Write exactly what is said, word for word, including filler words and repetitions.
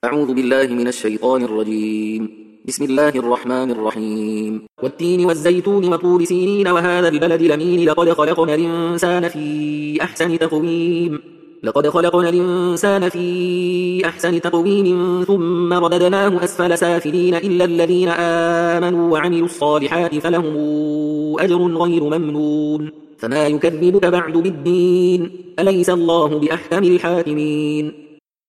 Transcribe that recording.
أعوذ بالله من الشيطان الرجيم. بسم الله الرحمن الرحيم. والتين والزيتون وطور سينين وهذا البلد الأمين لقد خلقنا الإنسان في أحسن تقويم لقد خلقنا الإنسان في أحسن تقويم ثم رددناه أسفل سافلين إلا الذين آمنوا وعملوا الصالحات فلهم أجر غير ممنون. فما يكذبك بعد بالدين، أليس الله بأحكم الحاكمين؟